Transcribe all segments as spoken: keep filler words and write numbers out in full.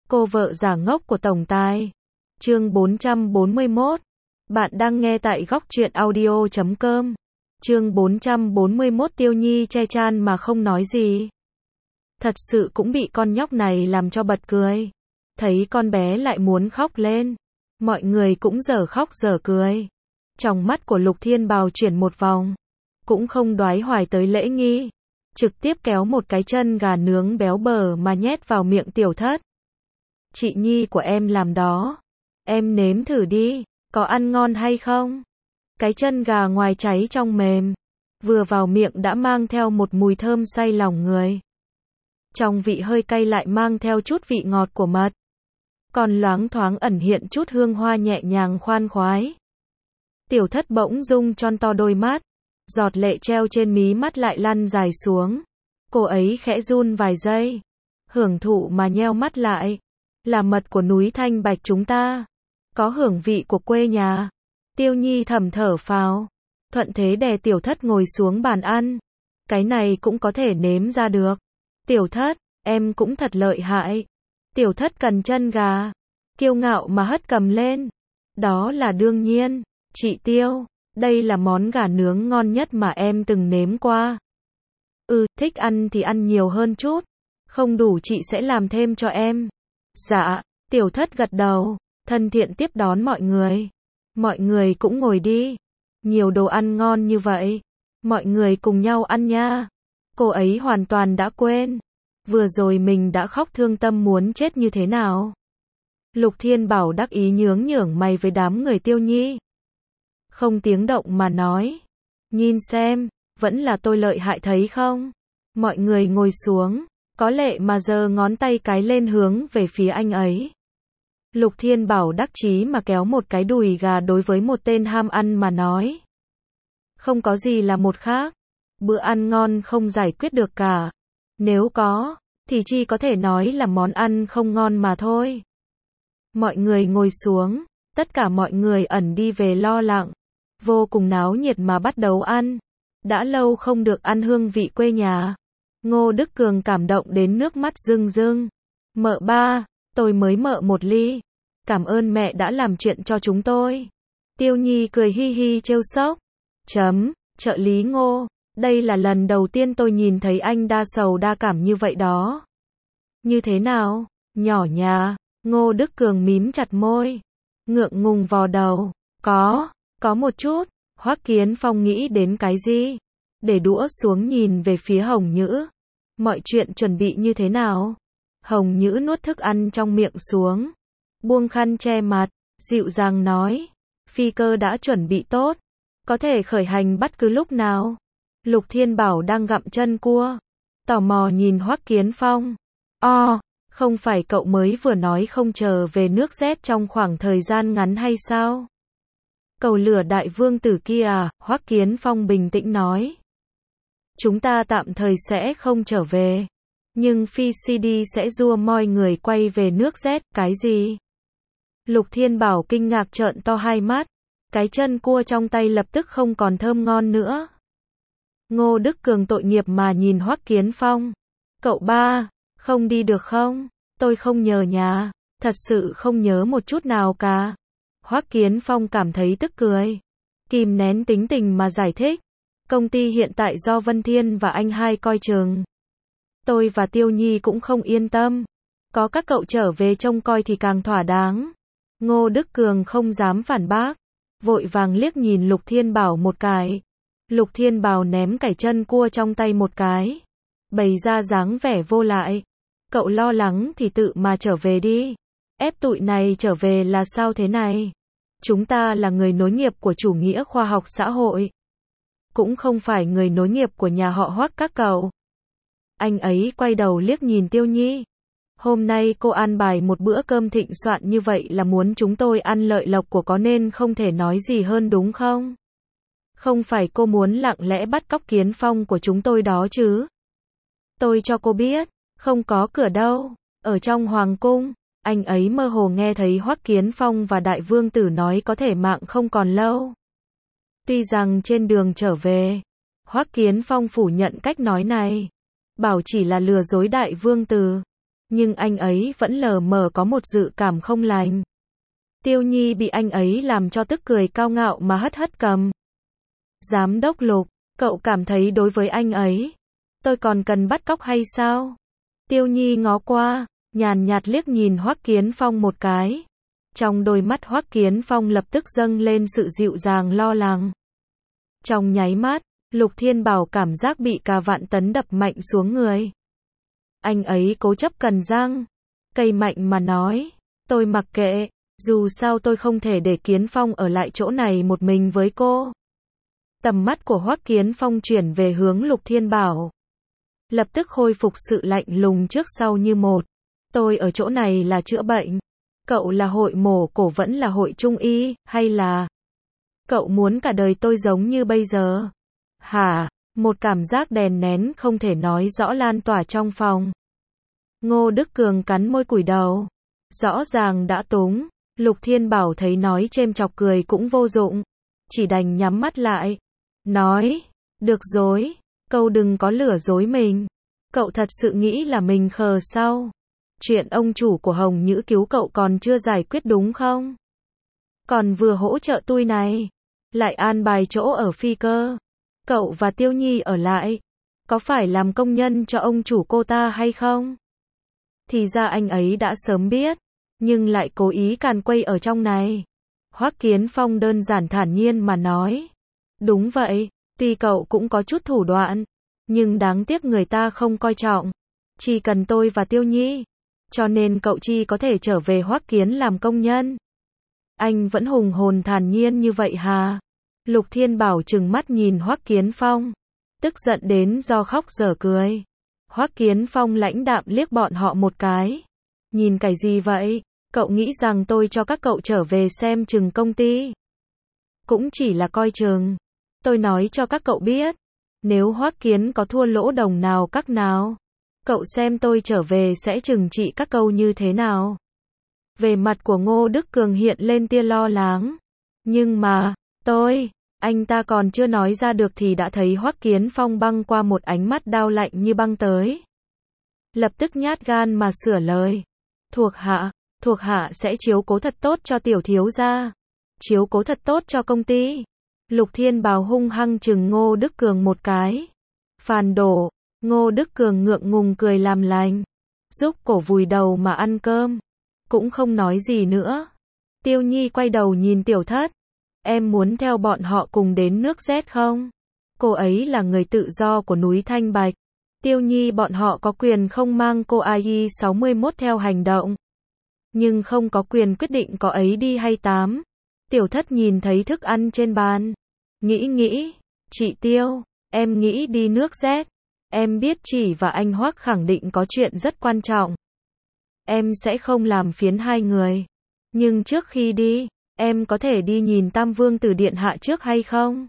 Cô vợ giả ngốc của tổng tài. Chương bốn trăm bốn mươi mốt. Bạn đang nghe tại góc truyện audio chấm com. Chương bốn trăm bốn mươi mốt. Tiêu Nhi che chan mà không nói gì. Thật sự cũng bị con nhóc này làm cho bật cười. Thấy con bé lại muốn khóc lên. Mọi người cũng dở khóc dở cười. Trong mắt của Lục Thiên Bào chuyển một vòng. Cũng không đoái hoài tới lễ nghi. Trực tiếp kéo một cái chân gà nướng béo bở mà nhét vào miệng Tiểu Thất. Chị Nhi của em làm đó. Em nếm thử đi, có ăn ngon hay không? Cái chân gà ngoài cháy trong mềm. Vừa vào miệng đã mang theo một mùi thơm say lòng người. Trong vị hơi cay lại mang theo chút vị ngọt của mật. Còn loáng thoáng ẩn hiện chút hương hoa nhẹ nhàng khoan khoái. Tiểu Thất bỗng dưng tròn to đôi mắt. Giọt lệ treo trên mí mắt lại lăn dài xuống. Cô ấy khẽ run vài giây. Hưởng thụ mà nheo mắt lại. Là mật của núi Thanh Bạch chúng ta. Có hưởng vị của quê nhà. Tiêu Nhi thầm thở phào. Thuận thế đè Tiểu Thất ngồi xuống bàn ăn. Cái này cũng có thể nếm ra được. Tiểu Thất, em cũng thật lợi hại. Tiểu Thất cần chân gà. Kiêu ngạo mà hất cầm lên. Đó là đương nhiên. Chị Tiêu, đây là món gà nướng ngon nhất mà em từng nếm qua. Ừ, thích ăn thì ăn nhiều hơn chút. Không đủ chị sẽ làm thêm cho em. Dạ, Tiểu Thất gật đầu, thân thiện tiếp đón mọi người. Mọi người cũng ngồi đi. Nhiều đồ ăn ngon như vậy. Mọi người cùng nhau ăn nha. Cô ấy hoàn toàn đã quên. Vừa rồi mình đã khóc thương tâm muốn chết như thế nào. Lục Thiên Bảo đắc ý nhướng nhưởng mày với đám người Tiêu Nhi. Không tiếng động mà nói. Nhìn xem, vẫn là tôi lợi hại thấy không? Mọi người ngồi xuống. Có lệ mà giơ ngón tay cái lên hướng về phía anh ấy. Lục Thiên Bảo đắc chí mà kéo một cái đùi gà đối với một tên ham ăn mà nói. Không có gì là một khác. Bữa ăn ngon không giải quyết được cả. Nếu có, thì chỉ có thể nói là món ăn không ngon mà thôi. Mọi người ngồi xuống. Tất cả mọi người ẩn đi về lo lặng. Vô cùng náo nhiệt mà bắt đầu ăn. Đã lâu không được ăn hương vị quê nhà. Ngô Đức Cường cảm động đến nước mắt rưng rưng. Mợ ba, tôi mới mợ một ly. Cảm ơn mẹ đã làm chuyện cho chúng tôi. Tiêu Nhi cười hi hi trêu xóc. Chấm, trợ lý Ngô, đây là lần đầu tiên tôi nhìn thấy anh đa sầu đa cảm như vậy đó. Như thế nào, nhỏ nhà, Ngô Đức Cường mím chặt môi. Ngượng ngùng vò đầu. Có, có một chút. Hoắc Kiến Phong nghĩ đến cái gì? Để đũa xuống nhìn về phía Hồng Nhữ. Mọi chuyện chuẩn bị như thế nào? Hồng Nhữ nuốt thức ăn trong miệng xuống. Buông khăn che mặt, dịu dàng nói. Phi cơ đã chuẩn bị tốt. Có thể khởi hành bất cứ lúc nào. Lục Thiên Bảo đang gặm chân cua. Tò mò nhìn Hoắc Kiến Phong. O, không phải cậu mới vừa nói không chờ về nước Z trong khoảng thời gian ngắn hay sao? Cầu lửa đại vương tử kia à? Hoắc Kiến Phong bình tĩnh nói. Chúng ta tạm thời sẽ không trở về. Nhưng Phi xê đê sẽ rua moi người quay về nước Z, cái gì? Lục Thiên Bảo kinh ngạc trợn to hai mắt. Cái chân cua trong tay lập tức không còn thơm ngon nữa. Ngô Đức Cường tội nghiệp mà nhìn Hoắc Kiến Phong. Cậu ba, không đi được không? Tôi không nhớ nhà. Thật sự không nhớ một chút nào cả. Hoắc Kiến Phong cảm thấy tức cười. Kìm nén tính tình mà giải thích. Công ty hiện tại do Vân Thiên và anh hai coi chừng. Tôi và Tiêu Nhi cũng không yên tâm. Có các cậu trở về trông coi thì càng thỏa đáng. Ngô Đức Cường không dám phản bác. Vội vàng liếc nhìn Lục Thiên Bảo một cái. Lục Thiên Bảo ném cải chân cua trong tay một cái. Bày ra dáng vẻ vô lại. Cậu lo lắng thì tự mà trở về đi. Ép tụi này trở về là sao thế này? Chúng ta là người nối nghiệp của chủ nghĩa khoa học xã hội. Cũng không phải người nối nghiệp của nhà họ Hoắc các cậu. Anh ấy quay đầu liếc nhìn Tiêu Nhi. Hôm nay cô an bài một bữa cơm thịnh soạn như vậy là muốn chúng tôi ăn lợi lộc của có nên không thể nói gì hơn đúng không? Không phải cô muốn lặng lẽ bắt cóc Kiến Phong của chúng tôi đó chứ? Tôi cho cô biết, không có cửa đâu. Ở trong hoàng cung, anh ấy mơ hồ nghe thấy Hoắc Kiến Phong và Đại Vương Tử nói có thể mạng không còn lâu. Tuy rằng trên đường trở về, Hoắc Kiến Phong phủ nhận cách nói này. Bảo chỉ là lừa dối Đại Vương Tử. nhưng anh ấy vẫn lờ mờ có một dự cảm không lành. Tiêu Nhi bị anh ấy làm cho tức cười cao ngạo mà hất hất cầm. Giám đốc Lục, cậu cảm thấy đối với anh ấy, tôi còn cần bắt cóc hay sao? Tiêu Nhi ngó qua, nhàn nhạt liếc nhìn Hoắc Kiến Phong một cái. Trong đôi mắt Hoắc Kiến Phong lập tức dâng lên sự dịu dàng lo lắng. Trong nháy mắt, Lục Thiên Bảo cảm giác bị cả vạn tấn đập mạnh xuống người. Anh ấy cố chấp cắn răng, cay mạnh mà nói, tôi mặc kệ, dù sao tôi không thể để Kiến Phong ở lại chỗ này một mình với cô. Tầm mắt của Hoắc Kiến Phong chuyển về hướng Lục Thiên Bảo. Lập tức khôi phục sự lạnh lùng trước sau như một. Tôi ở chỗ này là chữa bệnh. Cậu là hội mổ cổ vẫn là hội trung y, hay là cậu muốn cả đời tôi giống như bây giờ? Hả? Một cảm giác đè nén không thể nói rõ lan tỏa trong phòng. Ngô Đức Cường cắn môi cúi đầu. Rõ ràng đã túng. Lục Thiên Bảo thấy nói chêm chọc cười cũng vô dụng. Chỉ đành nhắm mắt lại. Nói, được rồi, cậu đừng có lừa dối mình. Cậu thật sự nghĩ là mình khờ sao? Chuyện ông chủ của Hồng Nhữ cứu cậu còn chưa giải quyết đúng không? Còn vừa hỗ trợ tôi này, lại an bài chỗ ở phi cơ. Cậu và Tiêu Nhi ở lại, có phải làm công nhân cho ông chủ cô ta hay không? Thì ra anh ấy đã sớm biết, nhưng lại cố ý càn quay ở trong này. Hoắc Kiến Phong đơn giản thản nhiên mà nói. Đúng vậy, tuy cậu cũng có chút thủ đoạn, nhưng đáng tiếc người ta không coi trọng. Chỉ cần tôi và Tiêu Nhi, cho nên cậu chi có thể trở về Hoắc Kiến làm công nhân. Anh vẫn hùng hồn thản nhiên như vậy hà? Lục Thiên Bảo trừng mắt nhìn Hoắc Kiến Phong, tức giận đến do khóc dở cười. Hoắc Kiến Phong lãnh đạm liếc bọn họ một cái. Nhìn cái gì vậy? Cậu nghĩ rằng tôi cho các cậu trở về xem chừng công ty? Cũng chỉ là coi chừng. Tôi nói cho các cậu biết, nếu Hoắc Kiến có thua lỗ đồng nào các nào, cậu xem tôi trở về sẽ trừng trị các câu như thế nào. Về mặt của Ngô Đức Cường hiện lên tia lo lắng. Nhưng mà, tôi, anh ta còn chưa nói ra được thì đã thấy Hoắc Kiến Phong băng qua một ánh mắt đao lạnh như băng tới. Lập tức nhát gan mà sửa lời. Thuộc hạ, thuộc hạ sẽ chiếu cố thật tốt cho tiểu thiếu gia. Chiếu cố thật tốt cho công ty. Lục Thiên Bảo hung hăng chừng Ngô Đức Cường một cái. Phàn đổ, Ngô Đức Cường ngượng ngùng cười làm lành. Giúp cổ vùi đầu mà ăn cơm. Cũng không nói gì nữa. Tiêu Nhi quay đầu nhìn Tiểu Thất. Em muốn theo bọn họ cùng đến nước Z không? Cô ấy là người tự do của núi Thanh Bạch. Tiêu Nhi bọn họ có quyền không mang cô A I sáu mươi mốt theo hành động. Nhưng không có quyền quyết định có ấy đi hay tám. Tiểu Thất nhìn thấy thức ăn trên bàn. Nghĩ nghĩ, chị Tiêu, em nghĩ đi nước Z. Em biết chị và anh Hoắc khẳng định có chuyện rất quan trọng. Em sẽ không làm phiền hai người. Nhưng trước khi đi, em có thể đi nhìn Tam Vương Tử Điện Hạ trước hay không?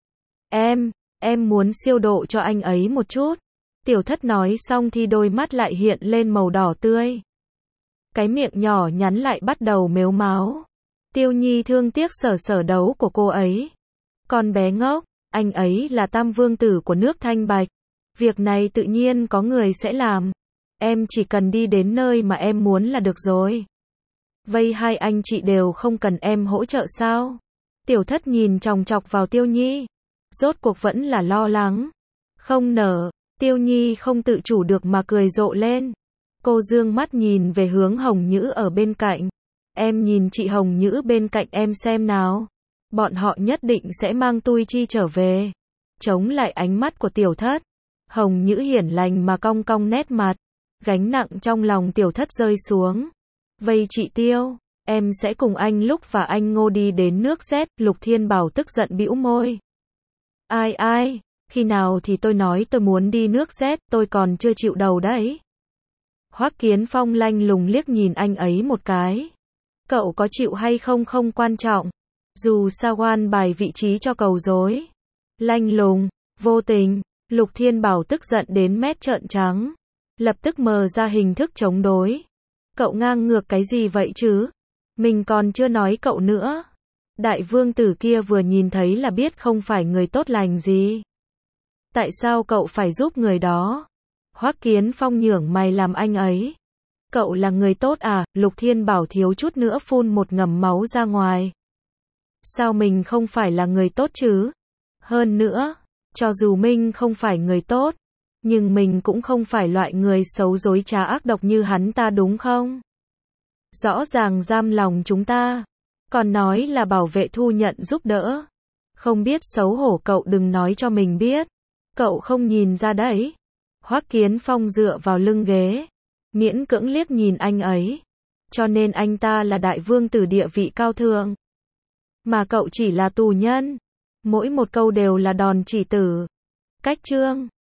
Em, em muốn siêu độ cho anh ấy một chút. Tiểu Thất nói xong thì đôi mắt lại hiện lên màu đỏ tươi. Cái miệng nhỏ nhắn lại bắt đầu mếu máo. Tiêu Nhi thương tiếc sở sở đấu của cô ấy. Con bé ngốc, anh ấy là Tam Vương Tử của nước Thanh Bạch. Việc này tự nhiên có người sẽ làm. Em chỉ cần đi đến nơi mà em muốn là được rồi. Vây hai anh chị đều không cần em hỗ trợ sao? Tiểu Thất nhìn chòng chọc vào Tiêu Nhi. Rốt cuộc vẫn là lo lắng. Không nở, Tiêu Nhi không tự chủ được mà cười rộ lên. Cô dương mắt nhìn về hướng Hồng Nhữ ở bên cạnh. Em nhìn chị Hồng Nhữ bên cạnh em xem nào. Bọn họ nhất định sẽ mang tui chi trở về. Chống lại ánh mắt của Tiểu Thất. Hồng Nhữ hiển lành mà cong cong nét mặt. Gánh nặng trong lòng Tiểu Thất rơi xuống. Vây chị Tiêu, em sẽ cùng anh Lúc và anh Ngô đi đến nước Z. Lục Thiên Bảo tức giận bĩu môi. Ai ai, khi nào thì tôi nói tôi muốn đi nước Z, tôi còn chưa chịu đầu đấy. Hoắc Kiến Phong lanh lùng liếc nhìn anh ấy một cái. Cậu có chịu hay không không quan trọng. Dù sao an bài vị trí cho cầu dối. Lanh lùng, vô tình, Lục Thiên Bảo tức giận đến mét trợn trắng. Lập tức mở ra hình thức chống đối. Cậu ngang ngược cái gì vậy chứ? Mình còn chưa nói cậu nữa. Đại vương tử kia vừa nhìn thấy là biết không phải người tốt lành gì. Tại sao cậu phải giúp người đó? Hoắc Kiến Phong nhướng mày làm anh ấy. Cậu là người tốt à? Lục Thiên Bảo thiếu chút nữa phun một ngụm máu ra ngoài. Sao mình không phải là người tốt chứ? Hơn nữa, cho dù mình không phải người tốt, nhưng mình cũng không phải loại người xấu dối trá ác độc như hắn ta đúng không? Rõ ràng giam lòng chúng ta, còn nói là bảo vệ thu nhận giúp đỡ. Không biết xấu hổ, cậu đừng nói cho mình biết. Cậu không nhìn ra đấy. Hoắc Kiến Phong dựa vào lưng ghế, miễn cưỡng liếc nhìn anh ấy. Cho nên anh ta là đại vương tử địa vị cao thượng. Mà cậu chỉ là tù nhân. Mỗi một câu đều là đòn chỉ tử. Cách chương